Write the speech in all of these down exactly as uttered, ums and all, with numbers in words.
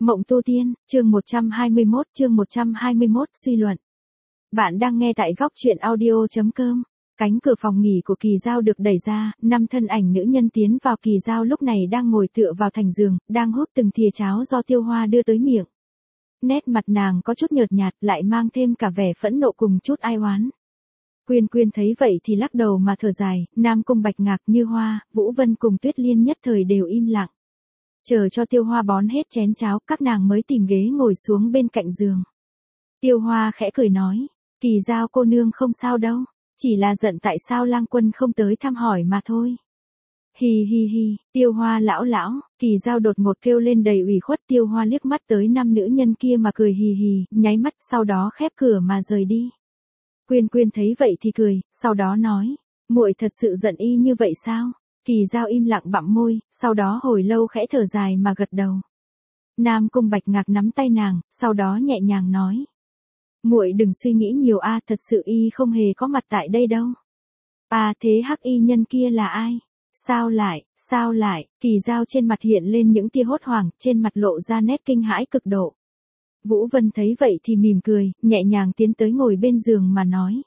Mộng tu tiên, chương một trăm hai mươi mốt, chương một trăm hai mươi mốt, suy luận. Bạn đang nghe tại góc truyện audio.com. Cánh cửa phòng nghỉ của Kỳ Giao được đẩy ra, năm thân ảnh nữ nhân tiến vào. Kỳ Giao lúc này đang ngồi tựa vào thành giường, đang húp từng thìa cháo do Tiêu Hoa đưa tới miệng. Nét mặt nàng có chút nhợt nhạt, lại mang thêm cả vẻ phẫn nộ cùng chút ai oán. Quyên Quyên thấy vậy thì lắc đầu mà thở dài, Nam Cung Bạch Ngạc, Như Hoa, Vũ Vân cùng Tuyết Liên nhất thời đều im lặng. Chờ cho Tiêu Hoa bón hết chén cháo, các nàng mới tìm ghế ngồi xuống bên cạnh giường. Tiêu Hoa khẽ cười nói, Kỳ Giao cô nương không sao đâu, chỉ là giận tại sao Lang Quân không tới thăm hỏi mà thôi. Hi hi hi, Tiêu Hoa lão lão, Kỳ Giao đột ngột kêu lên đầy ủy khuất. Tiêu Hoa liếc mắt tới năm nữ nhân kia mà cười hì hì, nháy mắt sau đó khép cửa mà rời đi. Quyên Quyên thấy vậy thì cười, sau đó nói, muội thật sự giận y như vậy sao? Kỳ Giao im lặng bặm môi, sau đó hồi lâu khẽ thở dài mà gật đầu. Nam Cung Bạch Ngạc nắm tay nàng, sau đó nhẹ nhàng nói, muội đừng suy nghĩ nhiều a, thật sự y không hề có mặt tại đây đâu. À thế hắc y nhân kia là ai? Sao lại, sao lại? Kỳ Giao trên mặt hiện lên những tia hốt hoảng, trên mặt lộ ra nét kinh hãi cực độ. Vũ Vân thấy vậy thì mỉm cười, nhẹ nhàng tiến tới ngồi bên giường mà nói,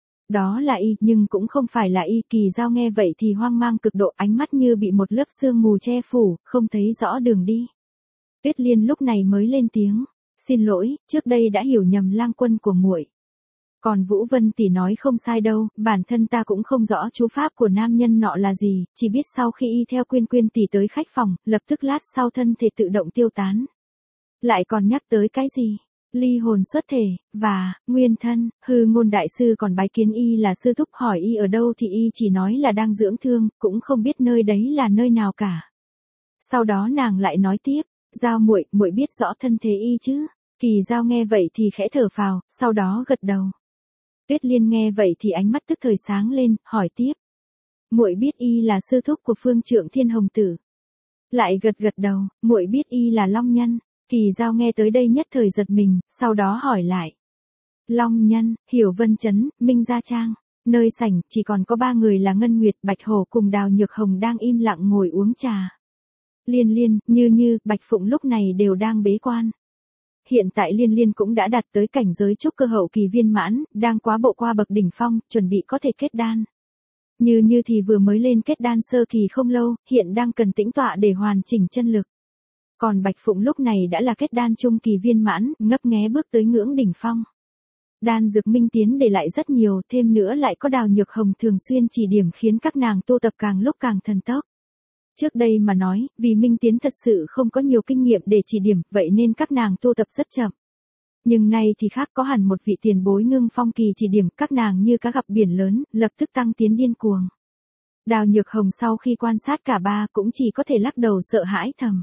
đó là y, nhưng cũng không phải là y. Kỳ Giao nghe vậy thì hoang mang cực độ, ánh mắt như bị một lớp sương mù che phủ, không thấy rõ đường đi. Tuyết Liên lúc này mới lên tiếng, xin lỗi, trước đây đã hiểu nhầm Lang Quân của muội. Còn Vũ Vân tỷ nói không sai đâu, bản thân ta cũng không rõ chú pháp của nam nhân nọ là gì, chỉ biết sau khi y theo Quyên Quyên tỷ tới khách phòng, lập tức lát sau thân thể tự động tiêu tán. Lại còn nhắc tới cái gì? Ly hồn xuất thể, và, nguyên thân. Hư Ngôn đại sư còn bái kiến y là sư thúc, hỏi y ở đâu thì y chỉ nói là đang dưỡng thương, cũng không biết nơi đấy là nơi nào cả. Sau đó nàng lại nói tiếp, Giao muội, muội biết rõ thân thế y chứ? Kỳ Giao nghe vậy thì khẽ thở phào, sau đó gật đầu. Tuyết Liên nghe vậy thì ánh mắt tức thời sáng lên, hỏi tiếp, muội biết y là sư thúc của Phương Trượng Thiên Hồng Tử. Lại gật gật đầu, muội biết y là Long Nhân. Kỳ Giao nghe tới đây nhất thời giật mình, sau đó hỏi lại. Long Nhân, Hiểu Vân Trấn, Minh Gia Trang, nơi sảnh chỉ còn có ba người là Ngân Nguyệt, Bạch Hổ cùng Đào Nhược Hồng đang im lặng ngồi uống trà. Liên Liên, Như Như, Bạch Phụng lúc này đều đang bế quan. Hiện tại Liên Liên cũng đã đạt tới cảnh giới trúc cơ hậu kỳ viên mãn, đang quá bộ qua bậc đỉnh phong, chuẩn bị có thể kết đan. Như Như thì vừa mới lên kết đan sơ kỳ không lâu, hiện đang cần tĩnh tọa để hoàn chỉnh chân lực. Còn Bạch Phụng lúc này đã là kết đan trung kỳ viên mãn, ngấp nghé bước tới ngưỡng đỉnh phong. Đan dược Minh Tiến để lại rất nhiều, thêm nữa lại có Đào Nhược Hồng thường xuyên chỉ điểm khiến các nàng tu tập càng lúc càng thần tốc. Trước đây mà nói, vì Minh Tiến thật sự không có nhiều kinh nghiệm để chỉ điểm, vậy nên các nàng tu tập rất chậm. Nhưng nay thì khác, có hẳn một vị tiền bối Ngưng Phong kỳ chỉ điểm, các nàng như cá gặp biển lớn, lập tức tăng tiến điên cuồng. Đào Nhược Hồng sau khi quan sát cả ba cũng chỉ có thể lắc đầu sợ hãi thầm.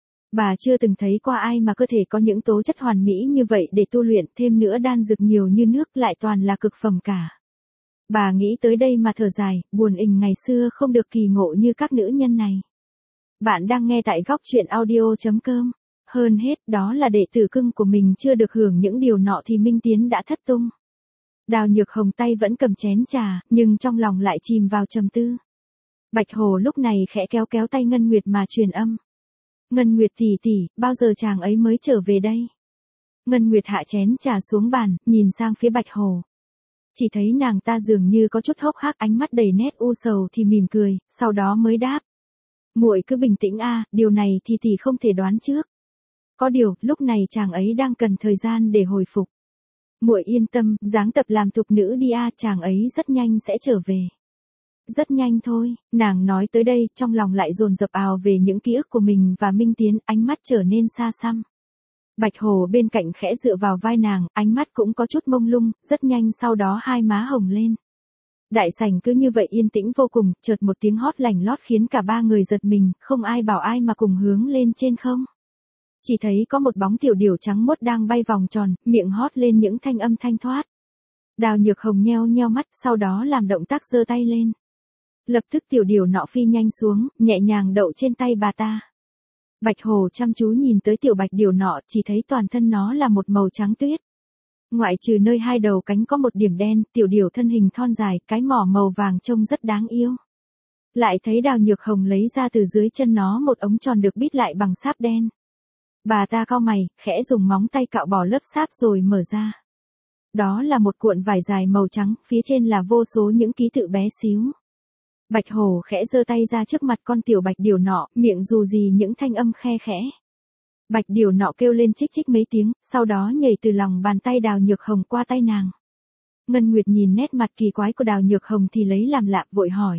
Bà chưa từng thấy qua ai mà cơ thể có những tố chất hoàn mỹ như vậy để tu luyện, thêm nữa đan dược nhiều như nước lại toàn là cực phẩm cả. Bà nghĩ tới đây mà thở dài, buồn ình ngày xưa không được kỳ ngộ như các nữ nhân này. Bạn đang nghe tại góc truyện audio.com. Hơn hết, đó là đệ tử cưng của mình chưa được hưởng những điều nọ thì Minh Tiến đã thất tung. Đào Nhược Hồng tay vẫn cầm chén trà, nhưng trong lòng lại chìm vào trầm tư. Bạch Hồ lúc này khẽ kéo kéo tay Ngân Nguyệt mà truyền âm. Ngân Nguyệt tỷ tỷ, bao giờ chàng ấy mới trở về đây? Ngân Nguyệt hạ chén trà xuống bàn, nhìn sang phía Bạch Hồ. Chỉ thấy nàng ta dường như có chút hốc hác, ánh mắt đầy nét u sầu thì mỉm cười, sau đó mới đáp. Muội cứ bình tĩnh a, điều này thì tỷ không thể đoán trước. Có điều, lúc này chàng ấy đang cần thời gian để hồi phục. Muội yên tâm, dáng tập làm thục nữ đi a, chàng ấy rất nhanh sẽ trở về. Rất nhanh thôi, nàng nói tới đây, trong lòng lại dồn dập ào về những ký ức của mình và Minh Tiến, ánh mắt trở nên xa xăm. Bạch Hồ bên cạnh khẽ dựa vào vai nàng, ánh mắt cũng có chút mông lung, rất nhanh sau đó hai má hồng lên. Đại sảnh cứ như vậy yên tĩnh vô cùng, chợt một tiếng hót lành lót khiến cả ba người giật mình, không ai bảo ai mà cùng hướng lên trên không. Chỉ thấy có một bóng tiểu điểu trắng muốt đang bay vòng tròn, miệng hót lên những thanh âm thanh thoát. Đào Nhược Hồng nheo nheo mắt, sau đó làm động tác giơ tay lên. Lập tức tiểu điểu nọ phi nhanh xuống, nhẹ nhàng đậu trên tay bà ta. Bạch Hồ chăm chú nhìn tới tiểu bạch điểu nọ, chỉ thấy toàn thân nó là một màu trắng tuyết. Ngoại trừ nơi hai đầu cánh có một điểm đen, tiểu điểu thân hình thon dài, cái mỏ màu vàng trông rất đáng yêu. Lại thấy Đào Nhược Hồng lấy ra từ dưới chân nó một ống tròn được bít lại bằng sáp đen. Bà ta cau mày, khẽ dùng móng tay cạo bỏ lớp sáp rồi mở ra. Đó là một cuộn vải dài màu trắng, phía trên là vô số những ký tự bé xíu. Bạch hổ khẽ giơ tay ra trước mặt con tiểu bạch điểu nọ, miệng dù gì những thanh âm khe khẽ. Bạch điểu nọ kêu lên chích chích mấy tiếng, sau đó nhảy từ lòng bàn tay Đào Nhược Hồng qua tay nàng. Ngân Nguyệt nhìn nét mặt kỳ quái của Đào Nhược Hồng thì lấy làm lạ, vội hỏi.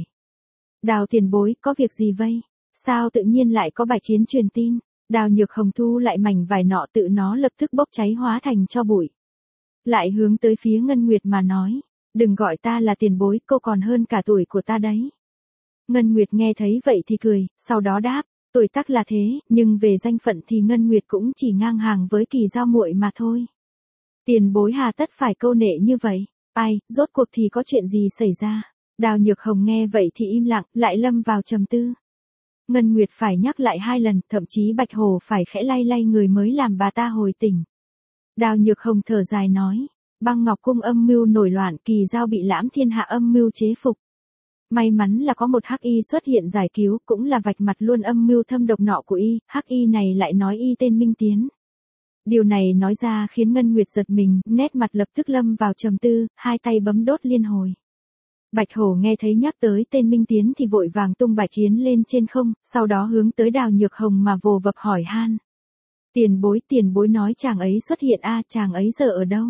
Đào tiền bối, có việc gì vây? Sao tự nhiên lại có bạch chiến truyền tin? Đào Nhược Hồng thu lại mảnh vải nọ, tự nó lập tức bốc cháy hóa thành tro bụi. Lại hướng tới phía Ngân Nguyệt mà nói. Đừng gọi ta là tiền bối, cô còn hơn cả tuổi của ta đấy. Ngân Nguyệt nghe thấy vậy thì cười, sau đó đáp. Tuổi tác là thế, nhưng về danh phận thì Ngân Nguyệt cũng chỉ ngang hàng với Kỳ Giao muội mà thôi. Tiền bối hà tất phải câu nệ như vậy? Ai, rốt cuộc thì có chuyện gì xảy ra? Đào Nhược Hồng nghe vậy thì im lặng, lại lâm vào trầm tư. Ngân Nguyệt phải nhắc lại hai lần, thậm chí Bạch Hổ phải khẽ lay lay người mới làm bà ta hồi tỉnh. Đào Nhược Hồng thở dài nói, Băng Ngọc cung âm mưu nổi loạn, Kỳ Giao bị Lãm Thiên Hạ âm mưu chế phục. May mắn là có một hắc y xuất hiện giải cứu, cũng là vạch mặt luôn âm mưu thâm độc nọ của y, hắc y này lại nói y tên Minh Tiến. Điều này nói ra khiến Ngân Nguyệt giật mình, nét mặt lập tức lâm vào trầm tư, hai tay bấm đốt liên hồi. Bạch Hổ nghe thấy nhắc tới tên Minh Tiến thì vội vàng tung bạch chiến lên trên không, sau đó hướng tới Đào Nhược Hồng mà vồ vập hỏi han. Tiền bối, tiền bối nói chàng ấy xuất hiện a, à, chàng ấy giờ ở đâu?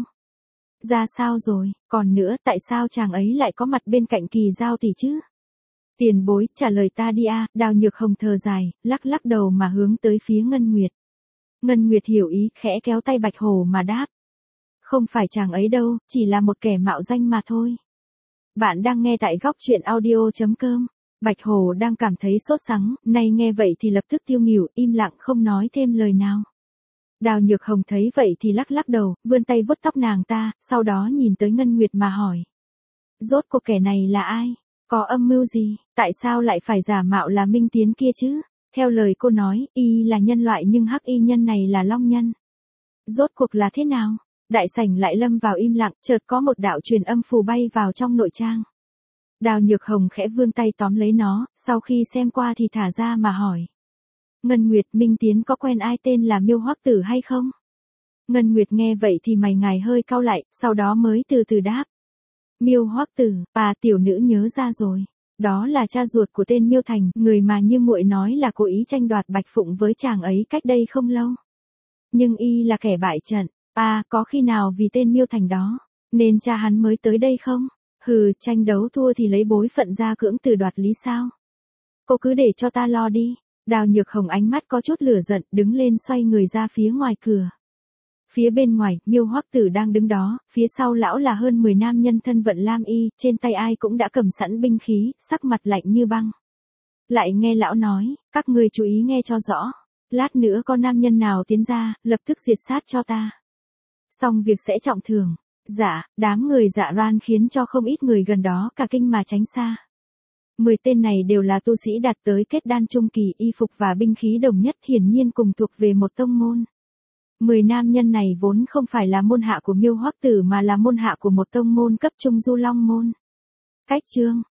Ra sao rồi, còn nữa, tại sao chàng ấy lại có mặt bên cạnh Kỳ Giao tỷ chứ? Tiền bối, trả lời ta đi a. À. Đào Nhược Hồng thở dài, lắc lắc đầu mà hướng tới phía Ngân Nguyệt. Ngân Nguyệt hiểu ý, khẽ kéo tay Bạch Hổ mà đáp. Không phải chàng ấy đâu, chỉ là một kẻ mạo danh mà thôi. Bạn đang nghe tại góc truyện audio chấm com. Bạch Hổ đang cảm thấy sốt sắng, nay nghe vậy thì lập tức tiêu nghỉu, im lặng không nói thêm lời nào. Đào Nhược Hồng thấy vậy thì lắc lắc đầu, vươn tay vuốt tóc nàng ta, sau đó nhìn tới Ngân Nguyệt mà hỏi. Rốt cuộc kẻ này là ai? Có âm mưu gì? Tại sao lại phải giả mạo là Minh Tiến kia chứ? Theo lời cô nói, y là nhân loại nhưng hắc y nhân này là long nhân. Rốt cuộc là thế nào? Đại sảnh lại lâm vào im lặng, chợt có một đạo truyền âm phù bay vào trong nội trang. Đào Nhược Hồng khẽ vươn tay tóm lấy nó, sau khi xem qua thì thả ra mà hỏi. Ngân Nguyệt, Minh Tiến có quen ai tên là Miêu Hoắc Tử hay không? Ngân Nguyệt nghe vậy thì mày ngài hơi cau lại, sau đó mới từ từ đáp. Miêu Hoắc Tử, bà tiểu nữ nhớ ra rồi. Đó là cha ruột của tên Miêu Thành, người mà như muội nói là cố ý tranh đoạt Bạch Phụng với chàng ấy cách đây không lâu. Nhưng y là kẻ bại trận. À, có khi nào vì tên Miêu Thành đó, nên cha hắn mới tới đây không? Hừ, tranh đấu thua thì lấy bối phận ra cưỡng từ đoạt lý sao? Cô cứ để cho ta lo đi. Đào Nhược Hồng ánh mắt có chút lửa giận, đứng lên xoay người ra phía ngoài cửa. Phía bên ngoài, Miêu Hoắc Tử đang đứng đó, phía sau lão là hơn mười nam nhân thân vận lam y, trên tay ai cũng đã cầm sẵn binh khí, sắc mặt lạnh như băng. Lại nghe lão nói, các ngươi chú ý nghe cho rõ. Lát nữa có nam nhân nào tiến ra, lập tức diệt sát cho ta. Xong việc sẽ trọng thưởng. Dạ, đám người dạ ran khiến cho không ít người gần đó cả kinh mà tránh xa. Mười tên này đều là tu sĩ đạt tới kết đan trung kỳ, y phục và binh khí đồng nhất, hiển nhiên cùng thuộc về một tông môn. Mười nam nhân này vốn không phải là môn hạ của Miêu Hoắc Tử mà là môn hạ của một tông môn cấp trung Du Long môn. Cách chương